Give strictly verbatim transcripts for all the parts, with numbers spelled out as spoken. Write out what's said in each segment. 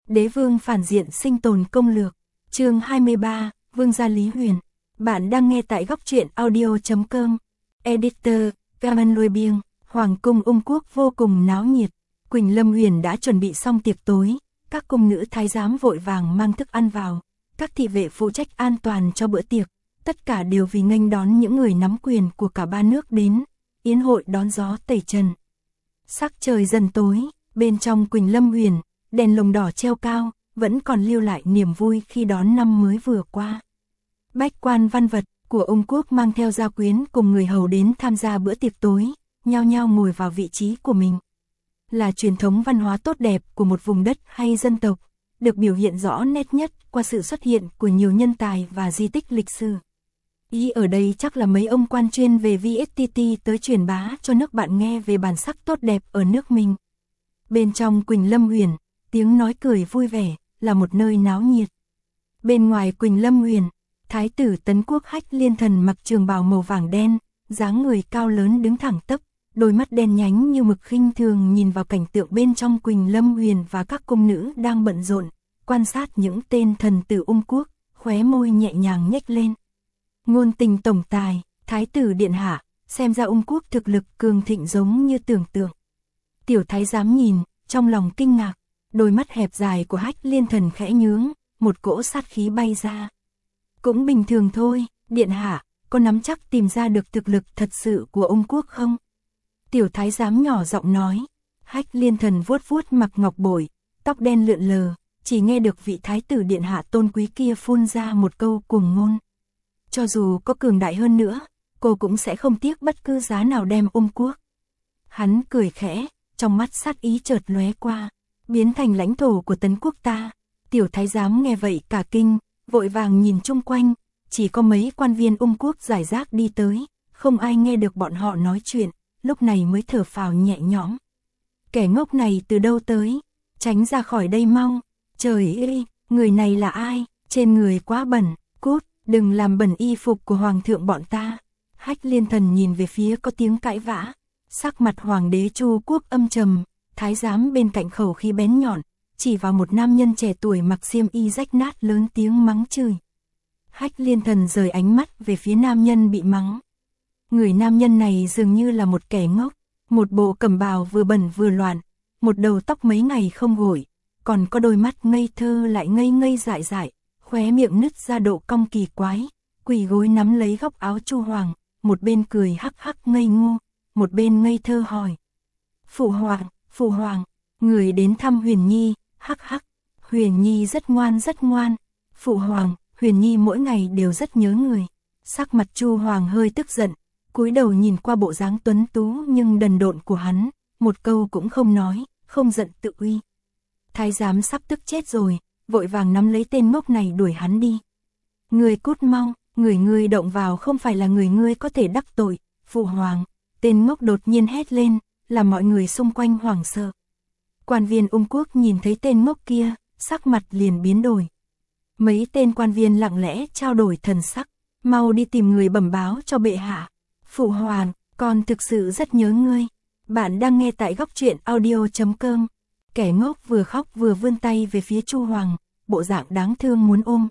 Đế vương phản diện sinh tồn công lược. Chương hai mươi ba, Vương gia Lý Huyền. Bạn đang nghe tại góc truyện audio chấm com. Editor, Gaman Lôi Biêng. Hoàng cung Ung Quốc vô cùng náo nhiệt. Quỳnh Lâm Huyền đã chuẩn bị xong tiệc tối, các cung nữ thái giám vội vàng mang thức ăn vào, các thị vệ phụ trách an toàn cho bữa tiệc, tất cả đều vì nghênh đón những người nắm quyền của cả ba nước đến, yến hội đón gió tẩy trần. Sắc trời dần tối, bên trong Quỳnh Lâm Huyền, đèn lồng đỏ treo cao, vẫn còn lưu lại niềm vui khi đón năm mới vừa qua. Bách quan văn vật của Ung Quốc mang theo gia quyến cùng người hầu đến tham gia bữa tiệc tối, nhao nhao ngồi vào vị trí của mình. Là truyền thống văn hóa tốt đẹp của một vùng đất hay dân tộc, được biểu hiện rõ nét nhất qua sự xuất hiện của nhiều nhân tài và di tích lịch sử. Ý ở đây chắc là mấy ông quan chuyên về vê ét tê tê tới truyền bá cho nước bạn nghe về bản sắc tốt đẹp ở nước mình. Bên trong Quỳnh Lâm Huyền, tiếng nói cười vui vẻ, là một nơi náo nhiệt. Bên ngoài Quỳnh Lâm Huyền, Thái tử Tấn Quốc Hách Liên Thần mặc trường bào màu vàng đen, dáng người cao lớn đứng thẳng tắp, đôi mắt đen nhánh như mực khinh thường nhìn vào cảnh tượng bên trong Quỳnh Lâm Huyền và các cung nữ đang bận rộn, quan sát những tên thần tử Ung Quốc, khóe môi nhẹ nhàng nhếch lên. Ngôn tình tổng tài, Thái tử điện hạ, xem ra Ung Quốc thực lực cường thịnh giống như tưởng tượng. Tiểu thái giám nhìn, trong lòng kinh ngạc, đôi mắt hẹp dài của Hách Liên Thần khẽ nhướng, một cỗ sát khí bay ra. Cũng bình thường thôi, điện hạ, có nắm chắc tìm ra được thực lực thật sự của Ung Quốc không? Tiểu thái giám nhỏ giọng nói. Hách Liên Thần vuốt vuốt mặt ngọc bội, tóc đen lượn lờ, chỉ nghe được vị thái tử điện hạ tôn quý kia phun ra một câu cuồng ngôn. Cho dù có cường đại hơn nữa, cô cũng sẽ không tiếc bất cứ giá nào đem Ung Quốc. Hắn cười khẽ, trong mắt sát ý chợt lóe qua, biến thành lãnh thổ của Tấn Quốc ta. Tiểu thái giám nghe vậy cả kinh, vội vàng nhìn chung quanh, chỉ có mấy quan viên Ung Quốc rải rác đi tới, không ai nghe được bọn họ nói chuyện, lúc này mới thở phào nhẹ nhõm. Kẻ ngốc này từ đâu tới, tránh ra khỏi đây mau. Trời ơi, người này là ai, trên người quá bẩn, cút, đừng làm bẩn y phục của hoàng thượng bọn ta. Hách Liên Thần nhìn về phía có tiếng cãi vã, sắc mặt hoàng đế Chu Quốc âm trầm, thái giám bên cạnh khẩu khí bén nhọn, chỉ vào một nam nhân trẻ tuổi mặc xiêm y rách nát lớn tiếng mắng chửi. Hách Liên Thần rời ánh mắt về phía nam nhân bị mắng. Người nam nhân này dường như là một kẻ ngốc, một bộ cẩm bào vừa bẩn vừa loạn, một đầu tóc mấy ngày không gội, còn có đôi mắt ngây thơ lại ngây ngây dại dại, khóe miệng nứt ra độ cong kỳ quái, quỳ gối nắm lấy góc áo Chu Hoàng, một bên cười hắc hắc ngây ngô, một bên ngây thơ hỏi. Phụ hoàng, phụ hoàng, người đến thăm Huyền Nhi, hắc hắc, Huyền Nhi rất ngoan rất ngoan, phụ hoàng, Huyền Nhi mỗi ngày đều rất nhớ người. Sắc mặt Chu Hoàng hơi tức giận, cúi đầu nhìn qua bộ dáng tuấn tú nhưng đần độn của hắn, một câu cũng không nói, không giận tự uy. Thái giám sắp tức chết rồi, vội vàng nắm lấy tên ngốc này đuổi hắn đi. Người cút mau, người ngươi động vào không phải là người ngươi có thể đắc tội, phụ hoàng. Tên ngốc đột nhiên hét lên, làm mọi người xung quanh hoảng sợ. Quan viên Ung Quốc nhìn thấy tên ngốc kia, sắc mặt liền biến đổi. Mấy tên quan viên lặng lẽ trao đổi thần sắc, mau đi tìm người bẩm báo cho bệ hạ. Phụ hoàng, con thực sự rất nhớ ngươi. Bạn đang nghe tại góc truyện audio chấm com. Kẻ ngốc vừa khóc vừa vươn tay về phía Chu Hoàng, bộ dạng đáng thương muốn ôm.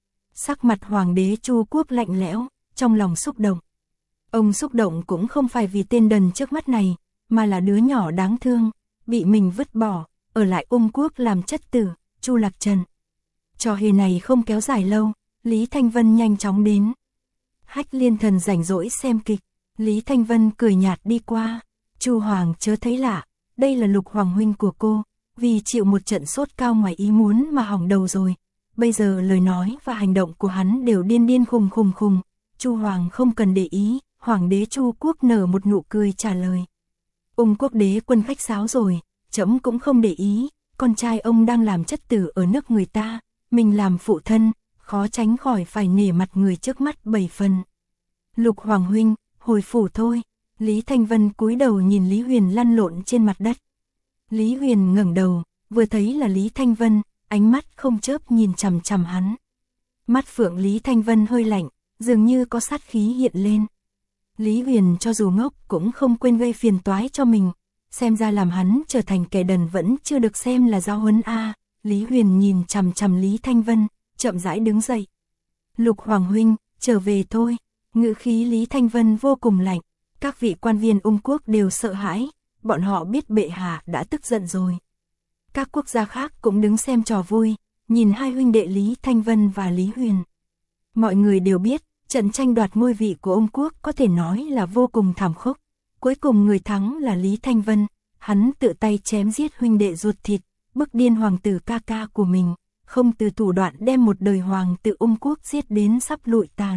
Sắc mặt hoàng đế Chu Quốc lạnh lẽo, trong lòng xúc động. Ông xúc động cũng không phải vì tên đần trước mắt này, mà là đứa nhỏ đáng thương, bị mình vứt bỏ, ở lại Ung Quốc làm chất tử, Chu Lạc Trần. Trò hề này không kéo dài lâu, Lý Thanh Vân nhanh chóng đến. Hách Liên Thần rảnh rỗi xem kịch, Lý Thanh Vân cười nhạt đi qua. Chu Hoàng chớ thấy lạ, đây là Lục Hoàng huynh của cô, vì chịu một trận sốt cao ngoài ý muốn mà hỏng đầu rồi. Bây giờ lời nói và hành động của hắn đều điên điên khùng khùng khùng. Chu Hoàng không cần để ý, Hoàng đế Chu Quốc nở một nụ cười trả lời. Ung Quốc đế quân khách sáo rồi, trẫm cũng không để ý, con trai ông đang làm chất tử ở nước người ta, mình làm phụ thân, khó tránh khỏi phải nể mặt người trước mắt bảy phần. Lục Hoàng huynh, hồi phủ thôi. Lý Thanh Vân cúi đầu nhìn Lý Huyền lăn lộn trên mặt đất. Lý Huyền ngẩng đầu, vừa thấy là Lý Thanh Vân, ánh mắt không chớp nhìn chằm chằm hắn. Mắt phượng Lý Thanh Vân hơi lạnh, dường như có sát khí hiện lên. Lý Huyền cho dù ngốc cũng không quên gây phiền toái cho mình, xem ra làm hắn trở thành kẻ đần vẫn chưa được xem là giáo huấn a. Lý Huyền nhìn chằm chằm Lý Thanh Vân, chậm rãi đứng dậy. Lục Hoàng huynh, trở về thôi. Ngữ khí Lý Thanh Vân vô cùng lạnh. Các vị quan viên Ung quốc đều sợ hãi, bọn họ biết bệ hạ đã tức giận rồi. Các quốc gia khác cũng đứng xem trò vui, nhìn hai huynh đệ Lý Thanh Vân và Lý Huyền. Mọi người đều biết, trận tranh đoạt ngôi vị của Ung quốc có thể nói là vô cùng thảm khốc. Cuối cùng người thắng là Lý Thanh Vân, hắn tự tay chém giết huynh đệ ruột thịt, bức điên hoàng tử ca ca của mình, không từ thủ đoạn đem một đời hoàng tử Ung quốc giết đến sắp lụi tàn.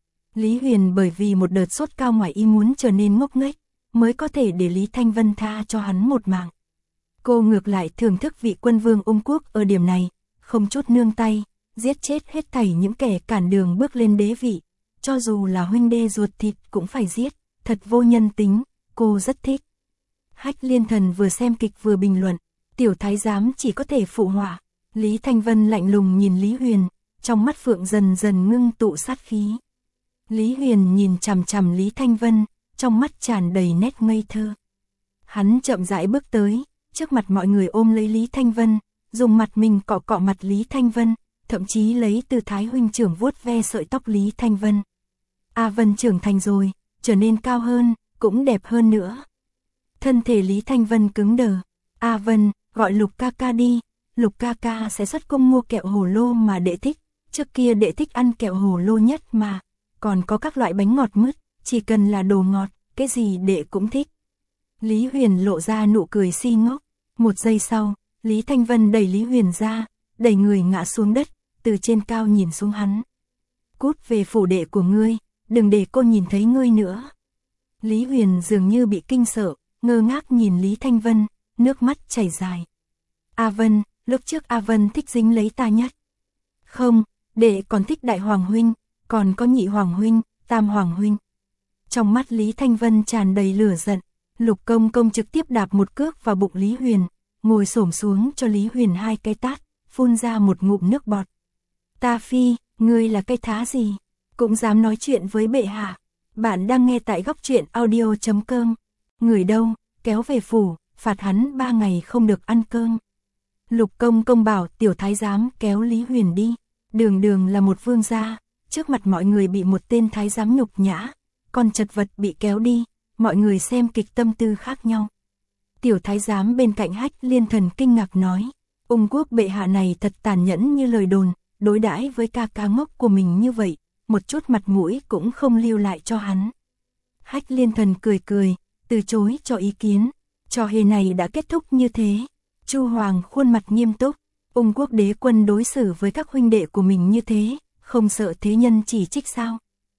Lý Huyền bởi vì một đợt sốt cao ngoài ý muốn trở nên ngốc nghếch, mới có thể để Lý Thanh Vân tha cho hắn một mạng. Cô ngược lại thưởng thức vị quân vương Ung quốc ở điểm này, không chút nương tay, giết chết hết thảy những kẻ cản đường bước lên đế vị, cho dù là huynh đệ ruột thịt cũng phải giết, thật vô nhân tính, cô rất thích. Hách Liên Thần vừa xem kịch vừa bình luận, tiểu thái giám chỉ có thể phụ họa. Lý Thanh Vân lạnh lùng nhìn Lý Huyền, trong mắt phượng dần dần ngưng tụ sát khí. Lý Huyền nhìn chằm chằm Lý Thanh Vân, trong mắt tràn đầy nét ngây thơ. Hắn chậm rãi bước tới, trước mặt mọi người ôm lấy Lý Thanh Vân, dùng mặt mình cọ cọ mặt Lý Thanh Vân, thậm chí lấy tư thái huynh trưởng vuốt ve sợi tóc Lý Thanh Vân. A Vân trưởng thành rồi, trở nên cao hơn, cũng đẹp hơn nữa. Thân thể Lý Thanh Vân cứng đờ. A Vân, gọi Lục ca ca đi, Lục ca ca sẽ xuất công mua kẹo hồ lô mà đệ thích, trước kia đệ thích ăn kẹo hồ lô nhất mà, còn có các loại bánh ngọt mứt, chỉ cần là đồ ngọt, cái gì đệ cũng thích. Lý Huyền lộ ra nụ cười si ngốc, một giây sau, Lý Thanh Vân đẩy Lý Huyền ra, đẩy người ngã xuống đất, từ trên cao nhìn xuống hắn. Cút về phủ đệ của ngươi, đừng để cô nhìn thấy ngươi nữa. Lý Huyền dường như bị kinh sợ, ngơ ngác nhìn Lý Thanh Vân, nước mắt chảy dài. A Vân, lúc trước A Vân thích dính lấy ta nhất. Không, đệ còn thích đại hoàng huynh, còn có nhị hoàng huynh, tam hoàng huynh. Trong mắt Lý Thanh Vân tràn đầy lửa giận, Lục Công Công trực tiếp đạp một cước vào bụng Lý Huyền, ngồi xổm xuống cho Lý Huyền hai cái tát, phun ra một ngụm nước bọt. Ta phi, ngươi là cái thá gì, cũng dám nói chuyện với bệ hạ. Bạn đang nghe tại góc truyện audio chấm com. Người đâu, kéo về phủ, phạt hắn ba ngày không được ăn cơm. Lục Công Công bảo tiểu thái giám kéo Lý Huyền đi. Đường đường là một vương gia, trước mặt mọi người bị một tên thái giám nhục nhã, còn chật vật bị kéo đi, mọi người xem kịch tâm tư khác nhau. Tiểu thái giám bên cạnh Hách Liên Thần kinh ngạc nói, Ung quốc bệ hạ này thật tàn nhẫn như lời đồn, đối đãi với ca ca ngốc của mình như vậy, một chút mặt mũi cũng không lưu lại cho hắn. Hách Liên Thần cười cười, từ chối cho ý kiến, trò hề này đã kết thúc như thế. Chu Hoàng khuôn mặt nghiêm túc, Ung quốc đế quân đối xử với các huynh đệ của mình như thế, không sợ thế nhân chỉ trích sao?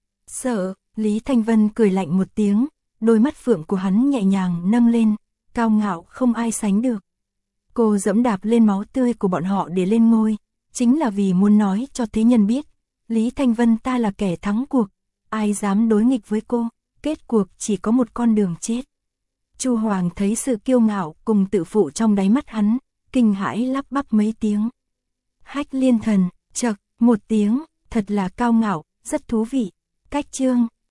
Sợ, Lý Thanh Vân cười lạnh một tiếng, đôi mắt phượng của hắn nhẹ nhàng nâng lên, cao ngạo không ai sánh được. Cô dẫm đạp lên máu tươi của bọn họ để lên ngôi, chính là vì muốn nói cho thế nhân biết, Lý Thanh Vân ta là kẻ thắng cuộc, ai dám đối nghịch với cô, kết cuộc chỉ có một con đường chết. Chu Hoàng thấy sự kiêu ngạo cùng tự phụ trong đáy mắt hắn, kinh hãi lắp bắp mấy tiếng. Hách Liên Thần, chậc, một tiếng, thật là cao ngạo, rất thú vị. Cách chương